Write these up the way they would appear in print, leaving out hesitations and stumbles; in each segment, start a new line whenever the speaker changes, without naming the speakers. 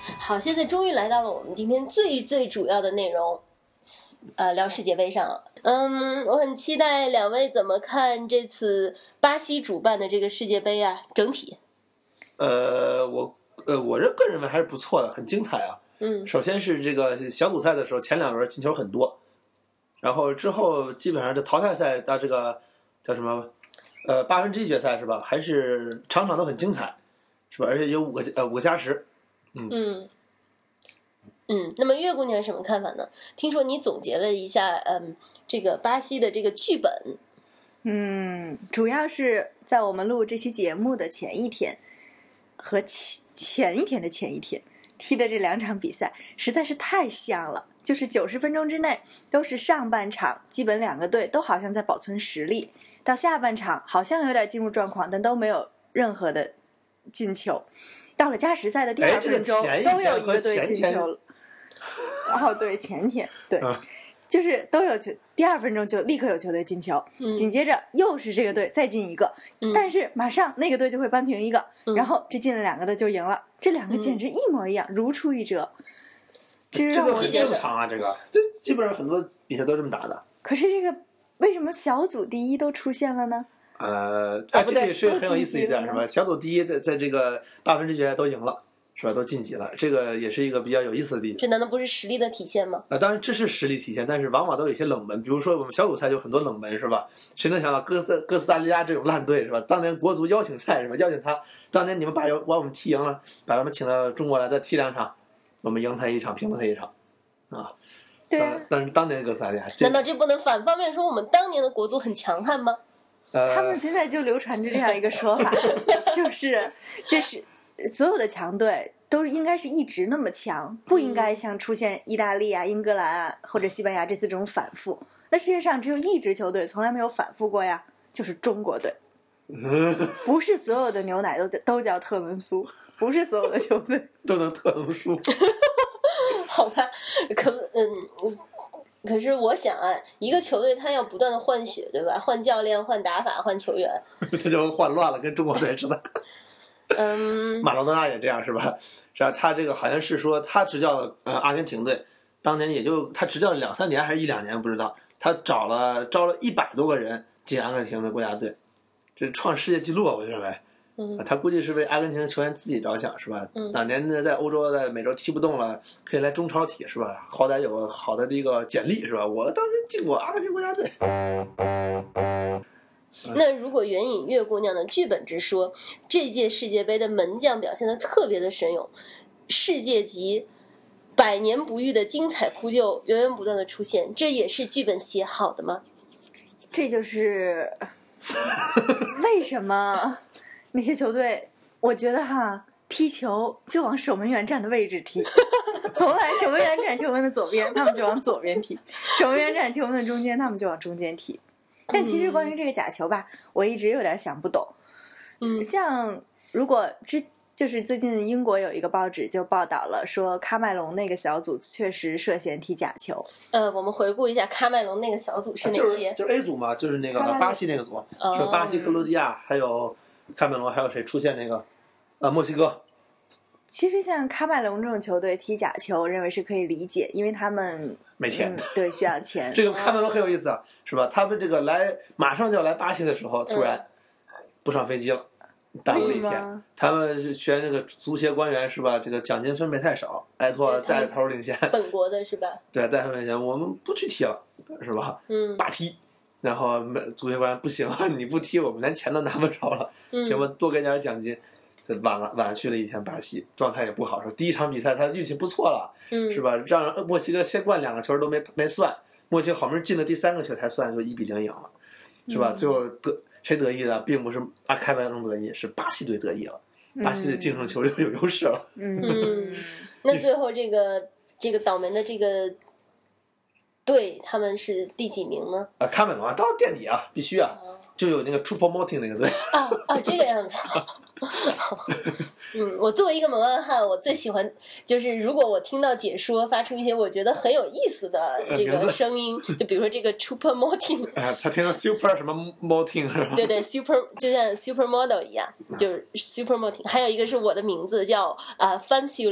好，现在终于来到了我们今天最主要的内容，聊世界杯上了。我很期待两位怎么看这次巴西主办的这个世界杯啊，整体。
我个人认为还是不错的，很精彩啊。首先是这个小组赛的时候，前2轮进球很多，然后之后基本上这淘汰赛到这个叫什么1/8决赛是吧？还是场场都很精彩，是吧？而且有5个加时。
那么月姑娘什么看法呢？听说你总结了一下，这个巴西的这个剧本。
主要是在我们录这期节目的前一天和前一天的前一天踢的这2场比赛实在是太像了，就是90分钟之内都是上半场基本2个队都好像在保存实力，到下半场好像有点进入状况，但都没有任何的进球，到了加时赛的第2分钟都有一个队进球了。对，前天对。就是都有球，第2分钟就立刻有球队进球，紧接着又是这个队再进一个，但是马上那个队就会扳平一个，然后这进了2个的就赢了，这2个简直一模一样，如出一辙。
这个很正常啊，这基本上很多比赛都这么打的。
可是这个为什么小组第一都出现了呢？
这个也是很有意思一点，是吧？小组第一在这个8分之决赛都赢了。是吧？都晋级了，这个也是一个比较有意思的地方。
这难道不是实力的体现吗？
当然这是实力体现，但是往往都有一些冷门，比如说我们小组赛就很多冷门，是吧？谁能想到哥斯达黎加这种烂队，是吧？当年国足邀请赛，是吧？邀请他，当年你们把我们踢赢了，把他们请到中国来再踢2场，我们赢他1场，平了他1场，啊。
对啊。
但是当年哥斯达黎加，
难道这不能反方面说我们当年的国足很强悍吗？
他们现在就流传着这样一个说法，就是这是。所有的强队都应该是一直那么强，不应该像出现意大利啊、英格兰啊或者西班牙这4种反复。那世界上只有一支球队从来没有反复过呀，就是中国队。不是所有的牛奶都叫特仑苏，不是所有的球队
都能特仑苏。
好吧，可是我想啊，一个球队他要不断的换血，对吧？换教练、换打法、换球员，
他就换乱了，跟中国队似的。马拉多纳也这样是吧？是吧？他这个好像是说他执教了阿根廷队，当年也就他执教了2-3年还是1-2年不知道，他招了100多个人进阿根廷的国家队，这创世界纪录啊！我认为，他估计是为阿根廷球员自己着想是吧？当年在欧洲在美洲踢不动了，可以来中超踢是吧？好歹有个好的这个简历是吧？我当时进过阿根廷国家队。
那如果援引月姑娘的剧本之说，这届世界杯的门将表现得特别的神勇，世界级100年不遇的精彩扑救源源不断的出现，这也是剧本写好的吗？
这就是为什么那些球队，我觉得踢球就往守门员站的位置踢，从来守门员站球门的左边，他们就往左边踢；守门员站球门的中间，他们就往中间踢。但其实关于这个假球吧，我一直有点想不懂。像如果就是最近英国有一个报纸就报道了，说喀麦隆那个小组确实涉嫌踢假球。
我们回顾一下喀麦隆那个小组是哪些？
就是 A 组嘛，就是那个巴西那个组，是巴西、克罗地亚，还有喀麦隆，还有谁出现那个墨西哥。
其实像喀麦隆这种球队踢假球，我认为是可以理解，因为他们
没钱，
对，需要钱。
这个喀麦隆很有意思啊，是吧？他们这个马上就要来巴西的时候，突然不上飞机了，耽误了1天。他们选这个足协官员是吧？这个奖金分配太少，埃托带头领先，
本国的是吧？
对，带头领先，我们不去踢了，是吧？罢踢。然后足协官员不行啊，你不踢，我们连钱都拿不着了，行吧？多给点奖金。晚去了1天，巴西状态也不好，说第1场比赛他运气不错了，是吧？让墨西哥先灌2个球都没算，墨西哥好不容易进了第3个球才算，就1-0赢了，是吧？最后谁得意的，并不是喀麦隆得意，是巴西队得意了，巴西队净胜球有优势了。
那最后这个倒霉的这个队，他们是第几名呢？
喀麦隆到垫底啊，必须啊，就有那个 Choupo-Moting 那个队。
这个样子。我作为一个门外汉，我最喜欢就是如果我听到解说发出一些我觉得很有意思的这个声音，就比如说这个 Choupo-Moting，
他听到 Super 什么 Moting 是吧？
对 Super 就像 Supermodel 一样，就是 Super-Moting。还有一个是我的名字叫Fanculin，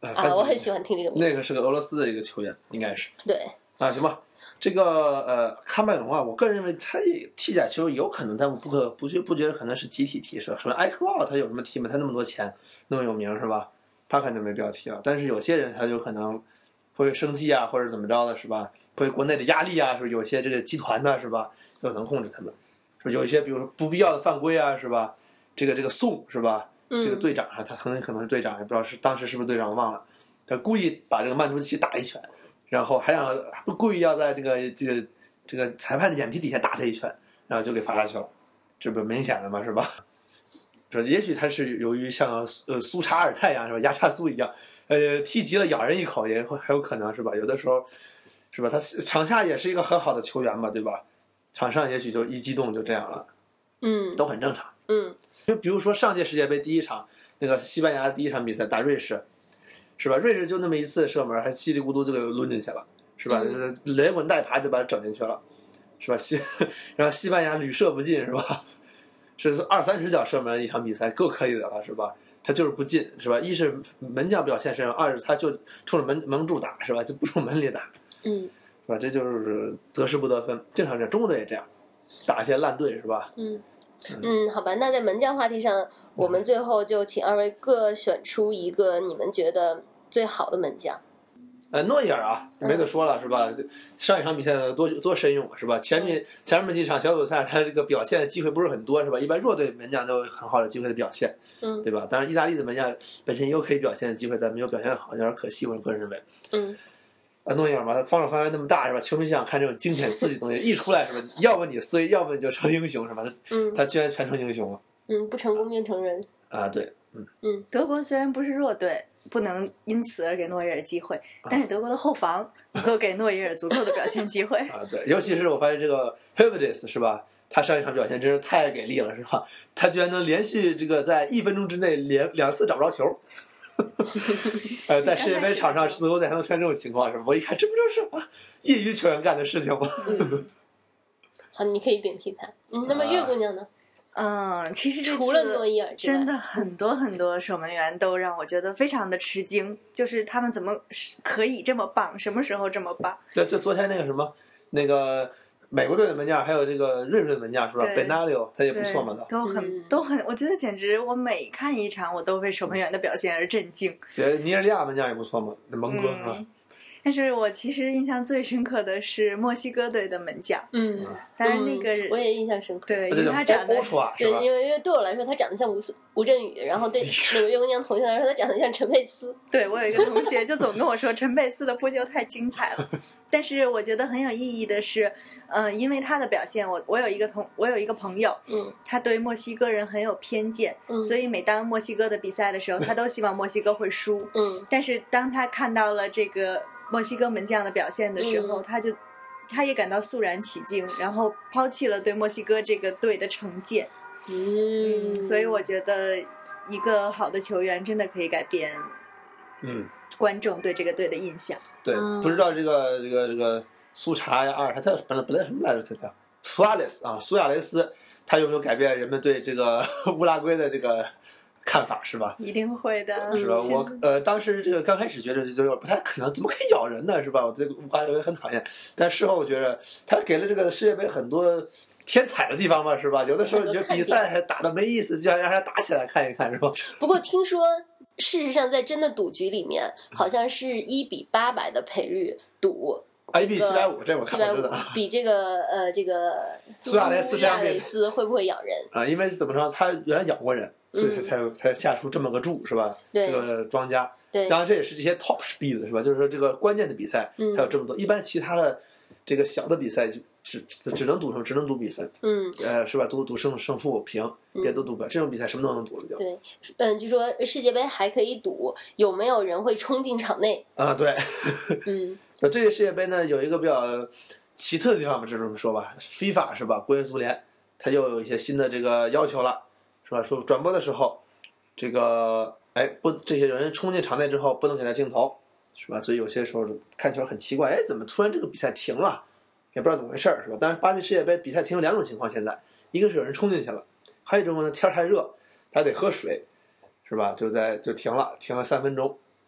我很喜欢听这个名字。
那个是个俄罗斯的一个球员，应该是。
对。
行吧。这个喀麦隆啊，我个人认为他踢假球有可能，但我不觉得可能是集体踢，是吧？什么埃克奥他有什么踢吗？他那么多钱，那么有名，是吧？他肯定没必要踢了。但是有些人他就可能会生气啊，或者怎么着的，是吧？会国内的压力啊，是有些这个集团的，是吧？有可能控制他们，是有一些比如说不必要的犯规啊，是吧？这个宋是吧？这个队长啊，他可能是队长，也不知道是当时是不是队长，忘了。他故意把这个曼朱奇打一拳。然后还故意要在这个裁判的眼皮底下打他一拳，然后就给罚下去了，这不明显的吗？是吧？这也许他是由于像苏查尔泰一样，是吧？压榨苏一样，踢急了咬人一口也很有可能，是吧？有的时候，是吧？他场下也是一个很好的球员嘛，对吧？场上也许就一激动就这样了，都很正常，就比如说上届世界杯第一场那个西班牙第一场比赛打瑞士。是吧？瑞士就那么一次射门，还稀里糊涂就给抡进去了，是吧？连滚带爬就把它整进去了，是吧？然后西班牙屡射不进，是吧？是20-30脚射门一场比赛够可以的了，是吧？他就是不进，是吧？一是门将表现身上，二是他就冲着门柱打，是吧？就不冲门里打，是吧？这就是得失不得分，经常这样，中国队也这样，打一些烂队，是吧？
好吧，那在门将话题上，我们最后就请二位各选出一个你们觉得最好的门将。
诺伊尔啊，没得说了，是吧？上一场比赛多神勇，是吧？前面几场小组赛他这个表现的机会不是很多，是吧？一般弱队门将都有很好的机会的表现，对吧？当然，意大利的门将本身也有可以表现的机会，但没有表现好，有点可惜，我个人认为。诺伊尔嘛，他防守范围那么大，是吧？球迷想看这种惊险刺激的东西，一出来是吧？要么你衰，要么你就成英雄，是吧？他居然全成英雄了。
不成功便成仁
啊，对，
德国虽然不是弱队，不能因此而给诺伊尔机会，但是德国的后防能够给诺伊尔足够的表现机会。
对，尤其是我发现这个 Hervedis 是吧？他上一场表现真是太给力了，是吧？他居然能连续这个在1分钟之内两次找不着球。在世界杯场上德国队还能出现这种情况，是吧？我一看，这不就是业余球员干的事情吗？
好，你可以顶替他。那么月姑娘呢？
其实
除了诺伊尔之外，
真的很多守门员都让我觉得非常的吃惊，就是他们怎么可以这么棒，什么时候这么棒？
就昨天那个什么，那个美国队的门将，还有这个瑞士队的门将，是吧 ？Benaglio 他也不错嘛，
都很，我觉得简直，我每看一场，我都为守门员的表现而震惊。
觉得尼日利亚门将也不错嘛，那蒙哥是吧？
但是我其实印象最深刻的是墨西哥队的门将，当然那个
我也印象深刻，
对，因为他长得，
对，因为对我来说他长得像吴镇宇，然后对那个月姑娘同学来说他长得像陈佩斯。
对，我有一个同学就总跟我说陈佩斯的扑救太精彩了，但是我觉得很有意义的是，因为他的表现，我有一个朋友，他对墨西哥人很有偏见，所以每当墨西哥的比赛的时候，他都希望墨西哥会输，但是当他看到了这个墨西哥门将的表现的时候，他也感到肃然起敬，然后抛弃了对墨西哥这个队的成见。所以我觉得一个好的球员真的可以改变观众对这个队的印象。
对，不知道这个苏查呀，他本来什么来着？他叫苏亚雷斯，他有没有改变人们对这个乌拉圭的这个看法，是吧？
一定会的，
是吧？我当时这个刚开始觉得就不太可能，怎么可以咬人呢，是吧？我对乌拉圭很讨厌，但事后我觉得他给了这个世界杯很多天彩的地方嘛，是吧？有的时候你觉得比赛还打得没意思，就想让他打起来看一看，是吧？
不过听说事实上在真的赌局里面，好像是1比800的赔率赌。
1比750，这我看不知道。
比这个苏亚雷斯会不会咬人
啊？因为怎么说，他原来咬过人，所以才下出这么个注，是吧？
对，
这个庄家。
对，
当然这也是这些 top speed 是吧？就是说这个关键的比赛，它有这么多。一般其他的这个小的比赛只能赌什么？只能赌比分。是吧？赌胜负平，别都赌不了。这种比赛什么都能赌了就。
对，据说世界杯还可以赌有没有人会冲进场内。
对。那这届世界杯呢，有一个比较奇特的地方吧，就这么说吧 ，FIFA 是吧？国际足联它又有一些新的这个要求了，是吧？说转播的时候，这个这些人冲进场内之后不能给他镜头，是吧？所以有些时候看球很奇怪，怎么突然这个比赛停了？也不知道怎么回事，是吧？但是巴西世界杯比赛停有2种情况，现在一个是有人冲进去了，还有一种呢天太热，他得喝水，是吧？就停了3分钟。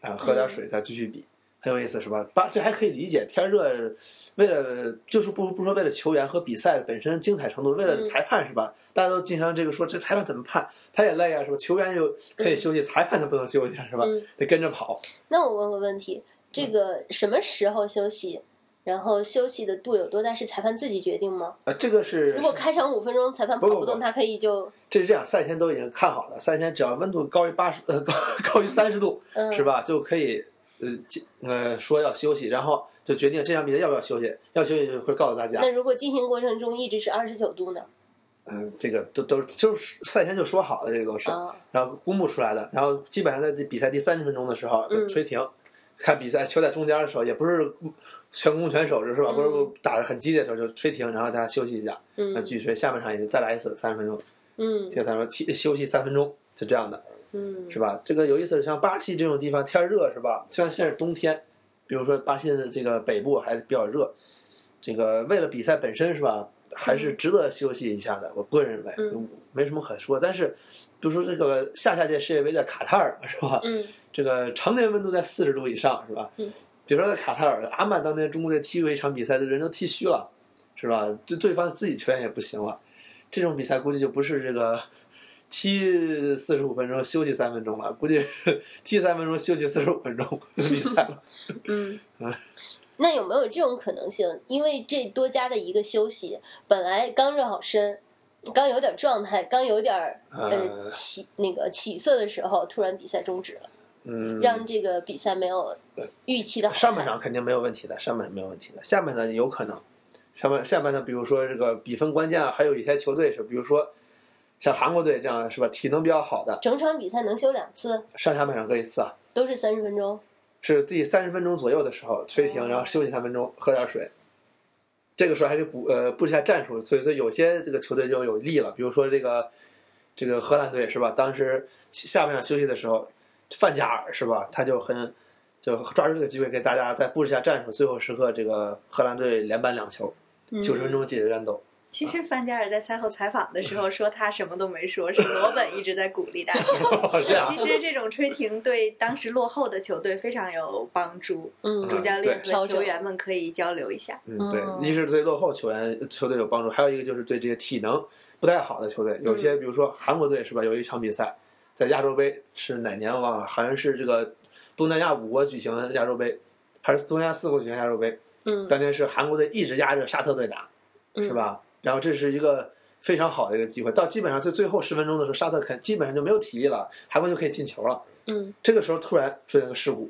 喝点水再继续比，很有意思是吧？这还可以理解，天热，为了就是不说为了球员和比赛本身精彩程度，为了裁判是吧？大家都经常这个说这裁判怎么判，他也累啊是吧？球员又可以休息，裁判他不能休息是吧？得跟着跑。
那我问个问题，这个什么时候休息？然后休息的度有多大是裁判自己决定吗？
这个是
如果开场5分钟裁判跑不动，他可以就
这是这样，赛前都已经看好了，赛前只要温度高于高于30度，是吧？就可以说要休息，然后就决定这场比赛要不要休息，要休息就会告诉大家。
那如果进行过程中一直是29度呢？
这个都就是赛前就说好的，这个都是，然后公布出来的，然后基本上在比赛第30分钟的时候就吹停。看比赛球在中间的时候，也不是全攻全守是吧？不是打得很激烈的时候就吹停，然后大家休息一下，那继续吹。下半场也再来一次30分钟，这3分钟休息3分钟，就这样的，是吧？这个有意思，像巴西这种地方天热是吧？虽然现在是冬天，比如说巴西的这个北部还比较热，这个为了比赛本身是吧，还是值得休息一下的。我个人认为没什么可说。但是，比如说这个下届世界杯在卡塔尔是吧？这个常年温度在40度以上是吧？比如说在卡塔尔，阿曼当年中国队踢过一场比赛，的人都踢虚了，是吧？对方自己球员也不行了，这种比赛估计就不是这个踢45分钟休息3分钟了，估计是踢3分钟休息45分钟比赛了。
那有没有这种可能性？因为这多加的一个休息，本来刚热好身，刚有点状态，刚有点起色的时候，突然比赛终止了。让这个比赛没有预期的好看。
上半场肯定没有问题的，上半场没有问题的，下半场有可能。下半场，比如说这个比分关键啊，还有一些球队是，比如说像韩国队这样是吧，体能比较好的，
整场比赛能休2次，
上下半场各1次啊，
都是30分钟，
是第30分钟左右的时候吹停，然后休息3分钟，喝点水。这个时候还可以布一下战术，所以有些这个球队就有利了，比如说这个荷兰队是吧？当时下半场休息的时候。范加尔是吧？他就抓住这个机会给大家再布置一下战术，最后时刻这个荷兰队连扳2球，90分钟解决战斗。
其实范加尔在赛后采访的时候说他什么都没说，是罗本一直在鼓励大家。其实这种吹停对当时落后的球队非常有帮助，主教练和球员们可以交流一下。
对，一是对落后球队有帮助，还有一个就是对这些体能不太好的球队，有些比如说韩国队是吧？有一场比赛。在亚洲杯是哪年忘了？好像是这个东南亚5国举行亚洲杯，还是东南亚4国举行亚洲杯？当年是韩国队一直压着沙特队打，是吧？然后这是一个非常好的一个机会，到基本上最后10分钟的时候，沙特基本上就没有体力了，韩国就可以进球了。这个时候突然出现个事故，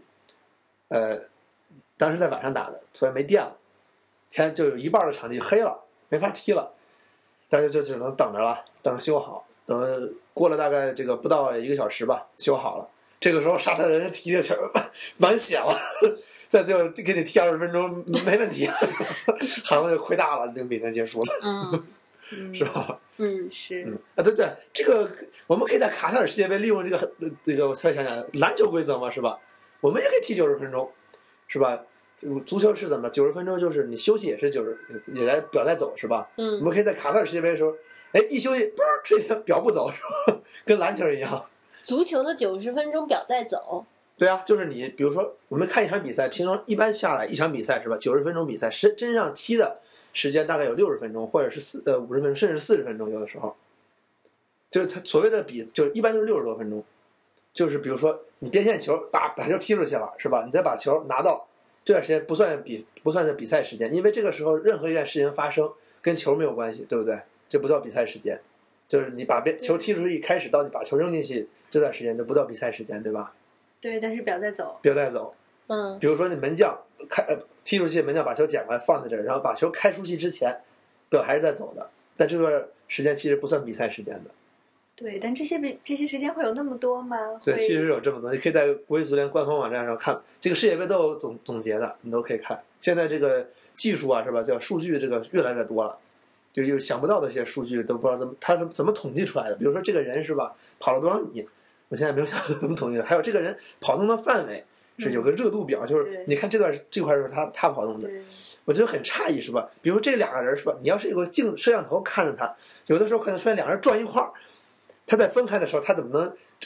当时在晚上打的，突然没电了，天就有一半的场地黑了，没法踢了，大家就只能等着了，等修好，等。过了大概这个不到1个小时吧，修好了。这个时候沙特人踢的球满血了，在最后给你踢20分钟没问题，韩国就亏大了，这个比赛结束了，是吧？
是
对，这个我们可以在卡塔尔世界杯利用这个，我再想想篮球规则嘛，是吧？我们也可以踢90分钟，是吧？足球是怎么？90分钟就是你休息也是也来表带走，是吧？我们可以在卡塔尔世界杯的时候。一休息，吹停表不走，是吧？跟篮球一样。
足球的90分钟表带走。
对啊，就是你，比如说我们看一场比赛，平常一般下来一场比赛是吧？90分钟比赛，真正踢的时间大概有60分钟，或者是50分钟，甚至40分钟，有的时候。就是他所谓的就是一般就是60多分钟。就是比如说你边线球把球踢出去了，是吧？你再把球拿到，这段时间不算在比赛时间，因为这个时候任何一件事情发生跟球没有关系，对不对？这不叫比赛时间，就是你把球踢出去，一开始到你把球扔进去这段时间都不叫比赛时间，对吧？
对，但是表带走。
比如说你门将踢出去，门将把球捡过来放在这儿，然后把球开出去之前，表还是在走的，但这段时间其实不算比赛时间的。
对，但这些时间会有那么多吗？
对，其实有这么多，你可以在国际足联官方网站上看，这个世界杯都有总结的，你都可以看。现在这个技术啊，是吧？叫数据，这个越来越多了。就有想不到的一些数据都不知道他怎么统计出来的，比如说这个人是吧跑了多少米，我现在没有想到怎么统计的，还有这个人跑动的范围是有个热度表，就是你看这块是他跑动的，我觉得很诧异是吧？比如这2个人是吧，你要是有个摄像头看着他，有的时候可能出现2人转一块儿，他在分开的时候他怎么能这个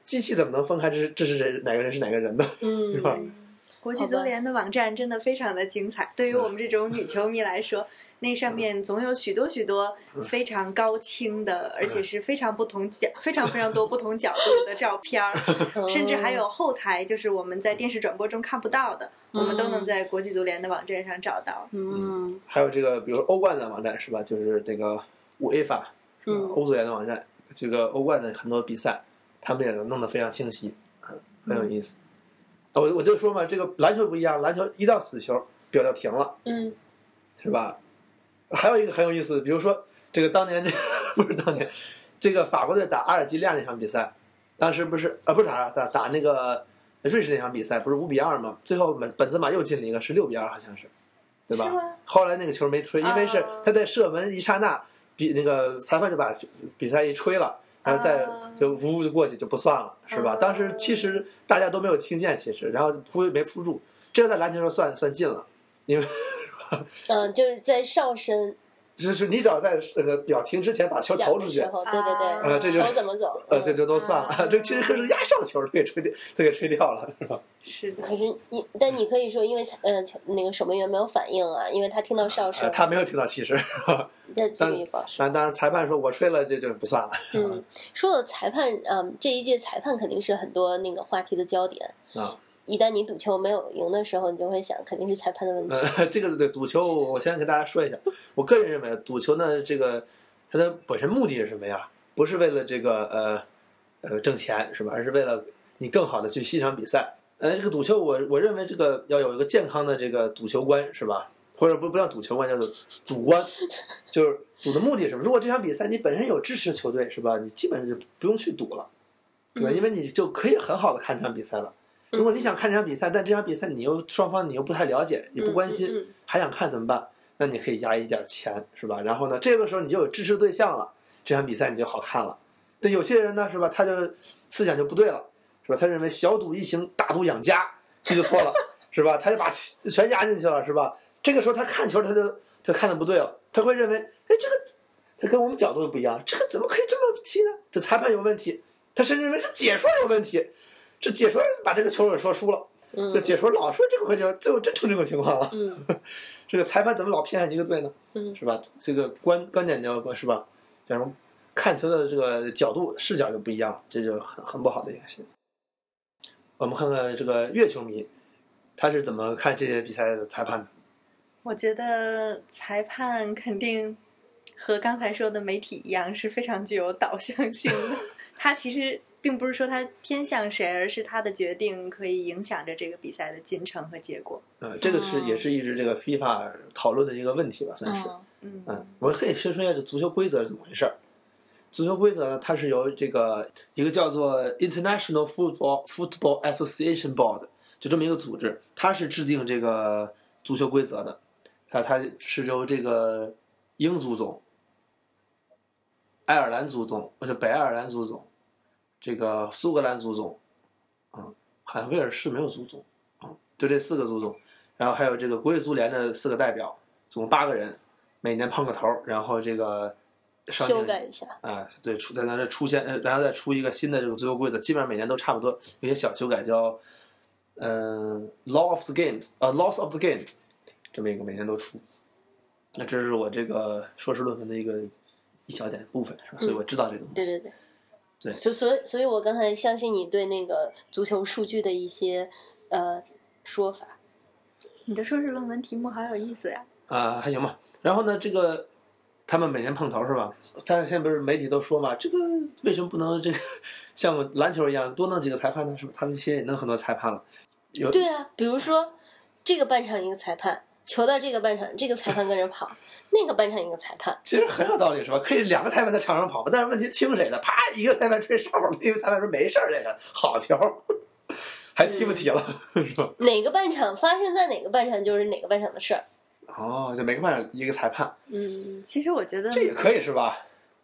机器怎么能分开这是人哪个人是哪个人的，是吧？
国际足联的网站真的非常的精彩，对于我们这种女球迷来说，那上面总有许多非常高清的，而且是非常非常多不同角度的照片，甚至还有后台，就是我们在电视转播中看不到的，我们都能在国际足联的网站上找到。
还有这个，比如欧冠的网站是吧？就是这个UEFA，欧足联的网站，这个欧冠的很多比赛，他们也弄得非常清晰，很有意思。我就说嘛，这个篮球不一样，篮球一到死球表就停了，是吧？还有一个很有意思，比如说这个当年不是当年，这个法国队打阿尔及利亚那场比赛，当时不是打那个瑞士那场比赛，不是5-2吗？最后本泽马又进了一个，是6-2，好像是，对吧？后来那个球没吹，因为是他在射门一刹那，那个裁判就把比赛一吹了。然后再就呜就过去就不算了，是吧？当时其实大家都没有听见，其实然后没扑住，这个在篮球上算进了，因为
就是在哨声，
就是你只要在表停之前把球投出去，
对，
这就
球怎么走，
这就都算了。这其实可是压哨球，都给吹掉了，是吧？
是的。
可是但你可以说，因为那个守门员没有反应啊，因为他听到哨声，
他没有听到，其实是吧？
这个也不好说。
当然，裁判说我吹了，这就不算了。
说到裁判，这一届裁判肯定是很多那个话题的焦点啊。一旦你赌球没有赢的时候，你就会想，肯定是裁判的问题。
这个对赌球，我先跟大家说一下，我个人认为赌球呢，这个它的本身目的是什么呀？不是为了这个挣钱是吧？而是为了你更好的去欣赏比赛。这个赌球我认为这个要有一个健康的这个赌球观是吧？或者不叫赌球观，叫做赌观，就是赌的目的是什么？如果这场比赛你本身有支持球队是吧？你基本上就不用去赌了，对吧？因为你就可以很好的看这场比赛了。如果你想看这场比赛，但这场比赛双方你又不太了解，也不关心，还想看怎么办？那你可以压一点钱是吧？然后呢，这个时候你就有支持对象了，这场比赛你就好看了。但有些人呢是吧，他就思想就不对了，是吧？他认为小赌怡情，大赌养家，这就错了，是吧？他就把全压进去了，是吧？这个时候他看球他就看的不对了，他会认为，这个他跟我们角度不一样，这个怎么可以这么踢呢？这裁判有问题，他甚至认为是解说有问题，这解说把这个球给说输了，这解说老说这个会就最后真成这种情况了，这个裁判怎么老偏向一个队呢？是吧？这个观点就是吧，假如看球的这个角度视角就不一样，这就很不好的一件事情。我们看看这个越球迷他是怎么看这些比赛的裁判的。
我觉得裁判肯定和刚才说的媒体一样，是非常具有导向性的。他其实并不是说他偏向谁，而是他的决定可以影响着这个比赛的进程和结果。
这个也是一直这个 FIFA 讨论的一个问题吧，算是。我可以先说一下这足球规则是怎么回事。足球规则呢，它是由这个一个叫做 International Football Association Board 就这么一个组织，它是制定这个足球规则的。它是由这个英足总、爱尔兰足总，或者北爱尔兰足总，这个苏格兰足总，好像威尔士没有足总，就这4个足总，然后还有这个国际足联的4个代表，总共8个人，每年碰个头，然后这个
修改一下，
对，在那出现，然后再出一个新的这个足球规则，基本上每年都差不多，有些小修改叫Law of the Games，Laws of the Game。这么一个每年都出，那这是我这个硕士论文的一小点部分，是吧？所以我知道这个东西。对。
所以我刚才相信你对那个足球数据的一些说法。
你的硕士论文题目好有意思呀！
还行吧。然后呢，这个他们每年碰头是吧？但现在不是媒体都说嘛，这个为什么不能这个像篮球一样多弄几个裁判呢？是吧？他们现在也弄很多裁判了。
对啊，比如说这个半场一个裁判。球到这个半场，这个裁判跟着跑，那个半场一个裁判，
其实很有道理，是吧？可以2个裁判在场上跑吧，但是问题听谁的？啪，一个裁判吹哨，另一个裁判说没事儿，这个好球，还踢不踢了，是吧？
哪个半场发生在哪个半场就是哪个半场的事儿。
就每个半场一个裁判。
其实我觉得
这也可以是吧？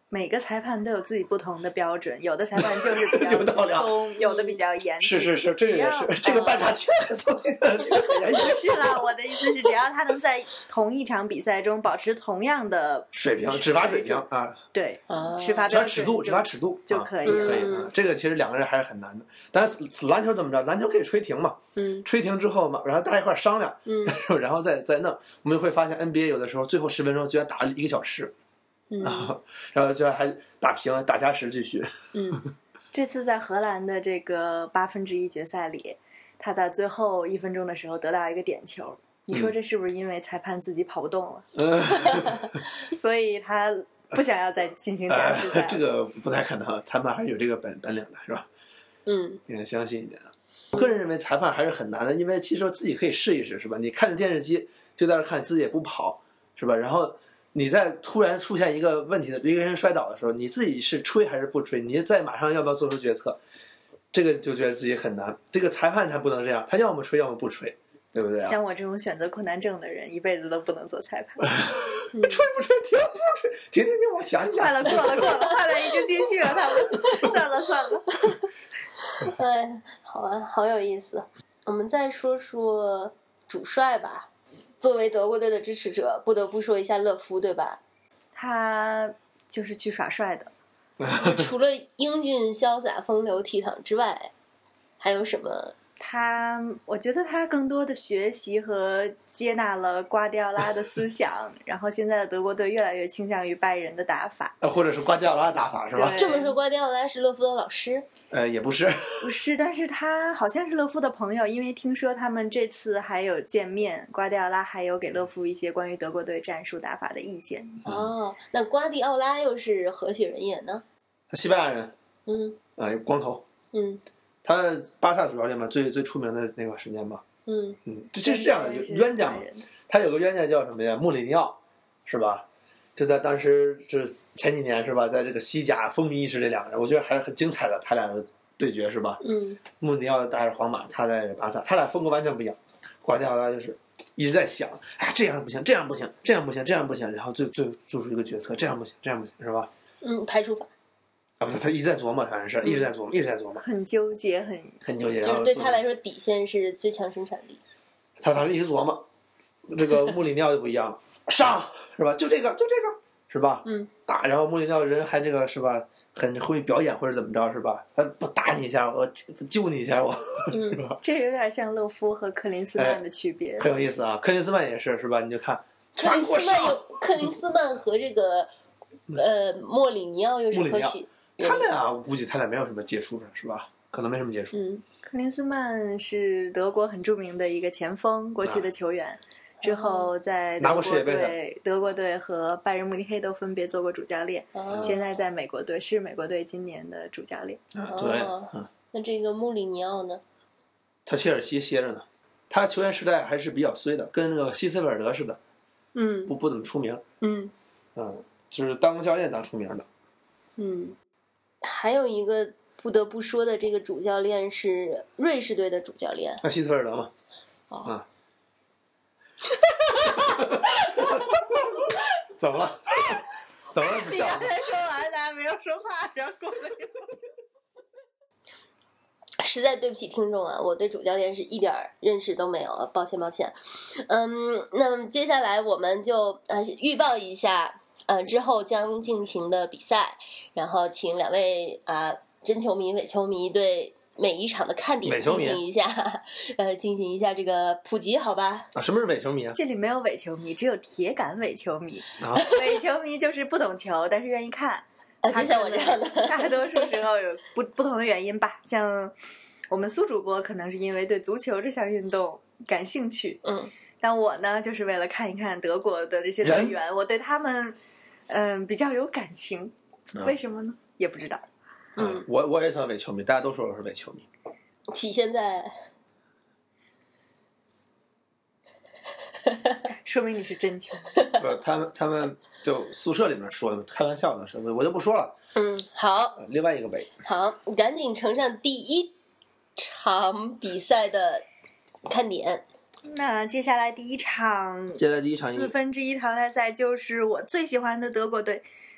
每个裁判都有自己不同的标准，有的裁判就是比较松，有的比较严。
是，这个也是，这个半场挺很松的，这个很严。
不是啦，我的意思是，只要他能在同一场比赛中保持同样的
水平，执法水平啊，
对，执法标准，
执法尺度
就可以
了。这个其实两个人还是很难的。当然，篮球怎么着？篮球可以吹停嘛，吹停之后嘛，然后大家一块商量，然后再弄。我们就会发现 NBA 有的时候最后10分钟居然打了1个小时。然后就还打平打加时继续。
这次在荷兰的这个1/8决赛里，他在最后1分钟的时候得到一个点球。你说这是不是因为裁判自己跑不动了？所以他不想要再进行加时赛？
这个不太可能，裁判还是有这个本领的，是吧？应该相信一点。我个人认为裁判还是很难的，因为其实自己可以试一试，是吧？你看着电视机就在那看，自己也不跑，是吧？然后你在突然出现一个问题的一个人摔倒的时候，你自己是吹还是不吹？你再马上要不要做出决策？这个就觉得自己很难。这个裁判他不能这样，他要么吹要么不吹，对不对啊？
像我这种选择困难症的人，一辈子都不能做裁判。
吹不吹？停不吹？停！我想一想。
快了，过了，画面已经进去了，他们算了。
哎，好啊，好有意思。我们再说说主帅吧。作为德国队的支持者，不得不说一下勒夫，对吧？
他就是去耍帅的。
除了英俊潇洒、风流倜傥之外，还有什么？
我觉得他更多的学习和接纳了瓜迪奥拉的思想，然后现在的德国队越来越倾向于拜仁的打法，
或者是瓜迪奥拉的打法，是吧？
这么说，瓜迪奥拉是勒夫的老师？
也不是，
但是他好像是勒夫的朋友，因为听说他们这次还有见面，瓜迪奥拉还有给勒夫一些关于德国队战术打法的意见。
那瓜迪奥拉又是何许人也呢？
他西班牙人，光头，他巴萨主教练嘛，最出名的那段时间吧。这是这样的，冤家嘛。他有个冤家叫什么呀？穆里尼奥，是吧？就在当时是前几年，是吧？在这个西甲风靡一时，这两个人，我觉得还是很精彩的，他俩的对决，是吧？穆里尼奥带着皇马，他在巴萨，他俩风格完全不一样。瓜迪奥拉就是一直在想，哎，这样不行，这样不行，这样不行，这样不行，然后最做出一个决策，这样不行，这样不行，是吧？
排除法。
不是，他一直在琢磨，反正是一直在琢磨，
很纠结，
很纠结。
就是对他来说，底线是最强生产力。
他反正一直琢磨。这个穆里尼奥就不一样了，上是吧？就这个，是吧？打，然后穆里尼奥人还这个是吧？很会表演或者怎么着是吧？他不打你一下，我救你一下，是吧？
这有点像勒夫和克林斯曼的区别，
很有意思啊。克林斯曼也是吧？你就看
克林斯曼和这个莫里尼奥又是何许？
他们啊，我估计他俩没有什么接触的，是吧？可能没什么接触。
克林斯曼是德国很著名的一个前锋，过去的球员，之后在
拿过世界杯，
德国队和拜仁慕尼黑都分别做过主教练，现在在美国队，是美国队今年的主教练。
对，
那这个穆里尼奥呢？
他切尔西歇着呢，他球员时代还是比较衰的，跟那个希斯维尔德似的，不怎么出名，就是当教练当出名的。
还有一个不得不说的，这个主教练是瑞士队的主教练。
那希斯维尔德嘛。怎么了？怎么了？不笑了？
你刚才说完，大家没有说话，然后过了一会儿。
实在对不起听众啊，我对主教练是一点认识都没有，抱歉。那么接下来我们就预报一下之后将进行的比赛，然后请两位真球迷、伪球迷对每一场的看点进行一下这个普及，好吧？
什么是伪球迷啊？
这里没有伪球迷，只有铁杆伪球迷。伪球迷就是不懂球，但是愿意看。
就像我这样的，
大多数时候有不同的原因吧。像我们苏主播可能是因为对足球这项运动感兴趣，但我呢就是为了看一看德国的这些队员，我对他们比较有感情。为什么呢？也不知道。
我也算伪球迷，大家都说我是伪球迷。
体现在
说明你是真球迷。
不，他们就宿舍里面说的，开玩笑的，我就不说了。
好。
另外一个伪。
好，赶紧呈上第一场比赛的看点。
那接下来第一场4分之一淘汰赛就是我最喜欢的德国队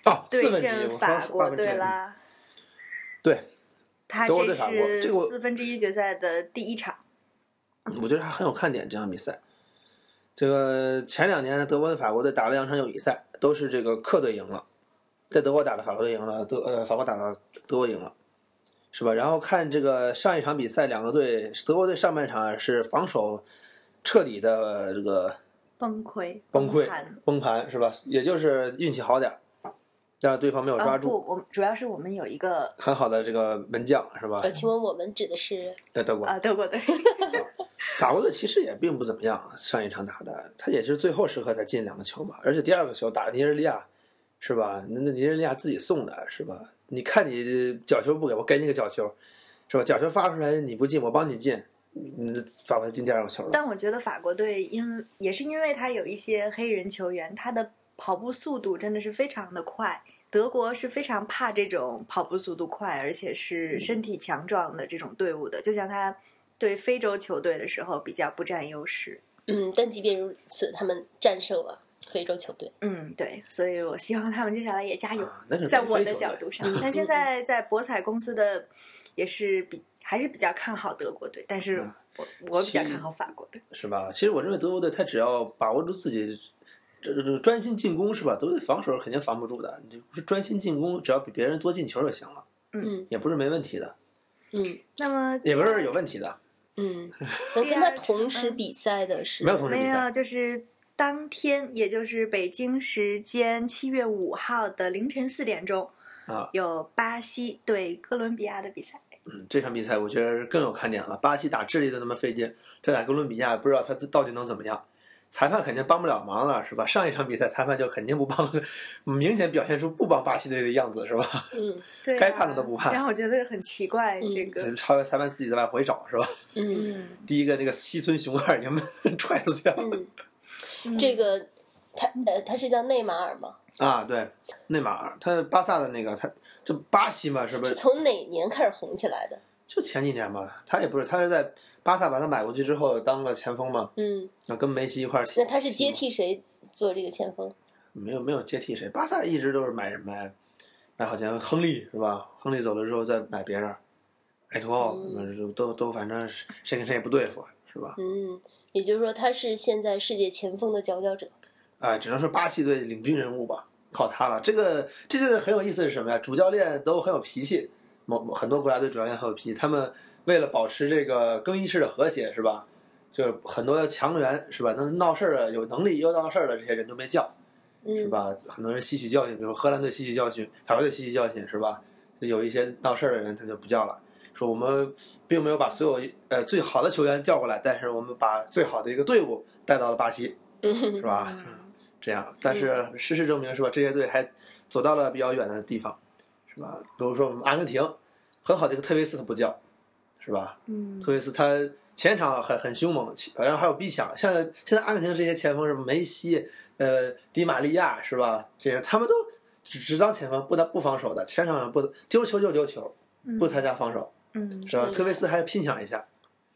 对阵法国队啦。
对，
他这是1/4决赛的第一场。
我觉得还很有看点这场比赛。这个前2年德国跟法国队打了2场友谊赛，都是这个客队赢了，在德国打的法国队赢了，法国打的德国赢了，是吧？然后看这个上一场比赛，两个队，德国队上半场是防守彻底的这个
崩溃
崩盘，是吧？也就是运气好点，但是对方没有抓住。
主要是我们有一个
很好的这个门将，是吧？
请问我们指的是
德国
德国队。
法国队其实也并不怎么样，上一场打的，他也是最后时刻才进2个球嘛，而且第2个球打尼日利亚，是吧？那尼日利亚自己送的，是吧？你看你角球不给我，给你个角球，是吧？角球发出来你不进，我帮你进，法国队进第2个球了。
但我觉得法国队也是因为他有一些黑人球员，他的跑步速度真的是非常的快。德国是非常怕这种跑步速度快，而且是身体强壮的这种队伍的，就像他对非洲球队的时候比较不占优势。
但即便如此，他们战胜了非洲球队。
对，所以我希望他们接下来也加油。在我的角度上，但现在在博彩公司的也是还是比较看好德国队，但是我比较看好法国队，
是吧？其实我认为德国队他只要把握住自己这专心进攻，是吧？德国队防守肯定防不住的，你就是专心进攻，只要比别人多进球就行了。也不是没问题的。
那么
也不是有问题的。
能跟他同时比赛的是
没有同时比赛，
没有，就是当天，也就是北京时间7月5号的凌晨4点钟，有巴西对哥伦比亚的比赛。
这场比赛我觉得更有看点了。巴西打智利都那么费劲，再打哥伦比亚，不知道他到底能怎么样。裁判肯定帮不了忙了，是吧？上一场比赛裁判就肯定不帮，明显表现出不帮巴西队的样子，是吧？
对、
该判的都不判。
然后我觉得很奇怪，这个
裁判自己在往回找，是吧？第一个那个西村雄二已经踹出去了。
这个他是叫内马尔吗？
对，内马尔，他巴萨的那个，他就巴西嘛，是不是？
是从哪年开始红起来的？
就前几年吧，他也不是，他是在巴萨把他买过去之后当个前锋嘛。跟梅西一块儿。
那他是接替谁做这个前锋？
没有接替谁，巴萨一直都是买好前锋，亨利是吧？亨利走了之后再买别人，埃托奥，都反正谁跟谁也不对付，是吧？
也就是说他是现在世界前锋的佼佼者。
只能说巴西队领军人物吧，靠他了。这个很有意思是什么呀？主教练都很有脾气。很多国家队主教练很有脾气，他们为了保持这个更衣室的和谐，是吧？就是很多强援，是吧？能闹事儿的、有能力又闹事儿的这些人都没叫，是吧？很多人吸取教训，比如荷兰队吸取教训，法国队吸取教训，是吧？有一些闹事儿的人他就不叫了，说我们并没有把所有最好的球员叫过来，但是我们把最好的一个队伍带到了巴西，是吧？这样，但是事实证明，是吧？这些队还走到了比较远的地方，是吧？比如说我们阿根廷，很好的一个特维斯他不叫，是吧？特维斯他前场很凶猛，然后还有逼抢。现在阿根廷这些前锋是梅西、迪玛利亚，是吧？这些他们都只当前锋，不防守的，前场不丢球就丢球，不参加防守，是吧？特维斯还拼抢一下，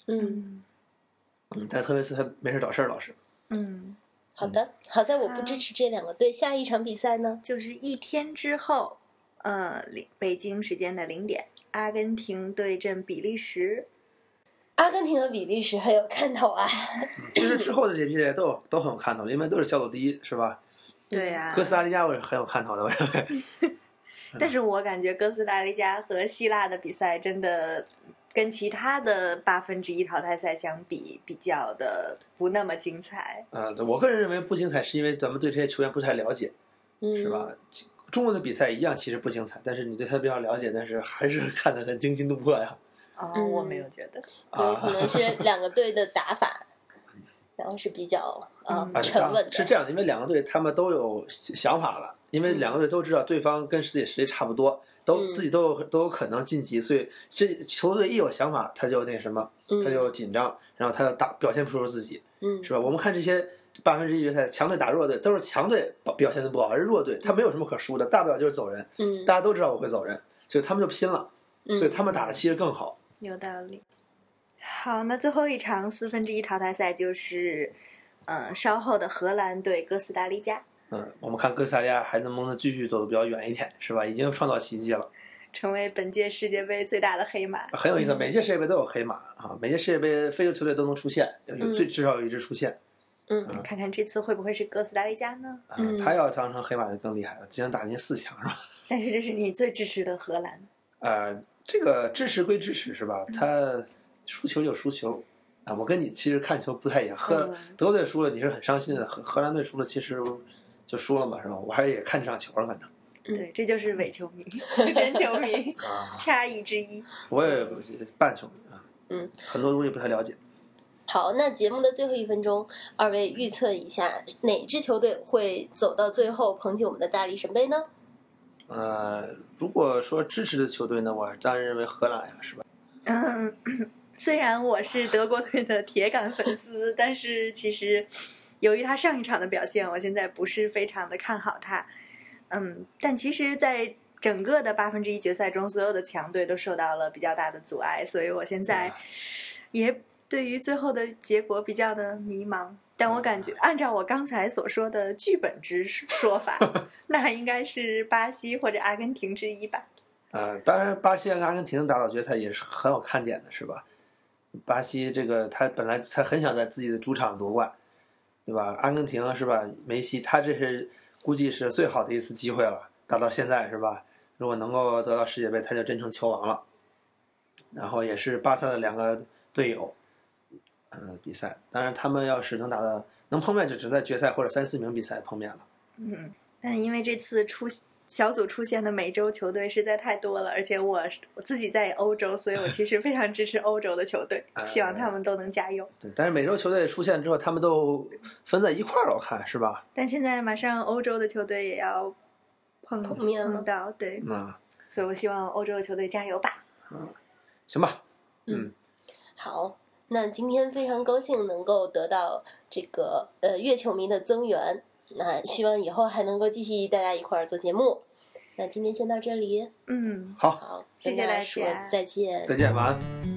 但特维斯他没事找事儿，老是。
好的，好在我不支持这2个队。下一场比赛呢，
就是1天之后，北京时间的0点，阿根廷对阵比利时。
阿根廷和比利时很有看头啊。
其实之后的这批人都很有看头，因为都是小组第一，是吧？
对呀。
哥斯达黎加我是很有看头的，我认为。
但是我感觉哥斯达黎加和希腊的比赛真的跟其他的1/8淘汰赛相比，比较的不那么精彩。
我个人认为不精彩，是因为咱们对这些球员不太了解，是吧？中国的比赛一样，其实不精彩，但是你对他比较了解，但是还是看得很惊心动魄呀。
我没有觉得，
有可能是2个队的打法，然后是比较沉稳的。
是这样的，因为2个队他们都有想法了，因为2个队都知道对方跟自己实力差不多，自己都有可能晋级，所以这球队一有想法，他就那什么，他就紧张，然后他就表现不出自己，是吧？我们看这些1/8决赛强队打弱队，都是强队表现的不好，而弱队他没有什么可输的，大不了就是走人，大家都知道我会走人，所以他们就拼了，所以他们打的其实更好。
有道理。好，那最后一场1/4淘汰赛就是，稍后的荷兰对哥斯达黎加。
我们看哥斯达黎加还能不能继续走得比较远一点，是吧？已经创造奇迹了，
成为本届世界杯最大的黑马。
很有意思，每届世界杯都有黑马啊，每届世界杯非洲球队都能出现，至少有一支出现。
看看这次会不会是哥斯达黎加呢？
他要当成黑马就更厉害了，即将打进4强是吧？
但是这是你最支持的荷兰。
这个支持归支持是吧？他输球就输球。我跟你其实看球不太一样，德国队输了你是很伤心的，荷兰队输了其实就输了嘛，是吧？我还是也看这场球了，反正。
对，这就是伪球迷、真球迷差异之一。
我也半球迷很多东西不太了解。
好，那节目的最后1分钟，二位预测一下哪支球队会走到最后捧起我们的大力神杯呢？
如果说支持的球队呢，我当然认为荷兰呀，是吧？
虽然我是德国队的铁杆粉丝，但是其实由于他上一场的表现，我现在不是非常的看好他。但其实在整个的1/8决赛中，所有的强队都受到了比较大的阻碍，所以我现在也对于最后的结果比较的迷茫。但我感觉按照我刚才所说的剧本之说法那应该是巴西或者阿根廷之一吧。
当然巴西和阿根廷打到决赛也是很有看点的，是吧？巴西这个他本来他很想在自己的主场夺冠，对吧？阿根廷是吧？梅西他这是估计是最好的一次机会了，打到现在是吧？如果能够得到世界杯，他就真成球王了。然后也是巴萨的2个队友，比赛。当然他们要是能碰面，就只在决赛或者3、4名比赛碰面了。
但因为这次小组出现的美洲球队实在太多了，而且我自己在欧洲，所以我其实非常支持欧洲的球队，希望他们都能加油。
对，但是美洲球队出现之后，他们都分在一块儿了，我看是吧？
但现在马上欧洲的球队也要碰到，对，所以我希望欧洲的球队加油吧。
行吧。
好，那今天非常高兴能够得到这个月球迷的增援。那希望以后还能够继续大家一块儿做节目。那今天先到这里。
好，
谢谢大家，
再见，
再见，晚安。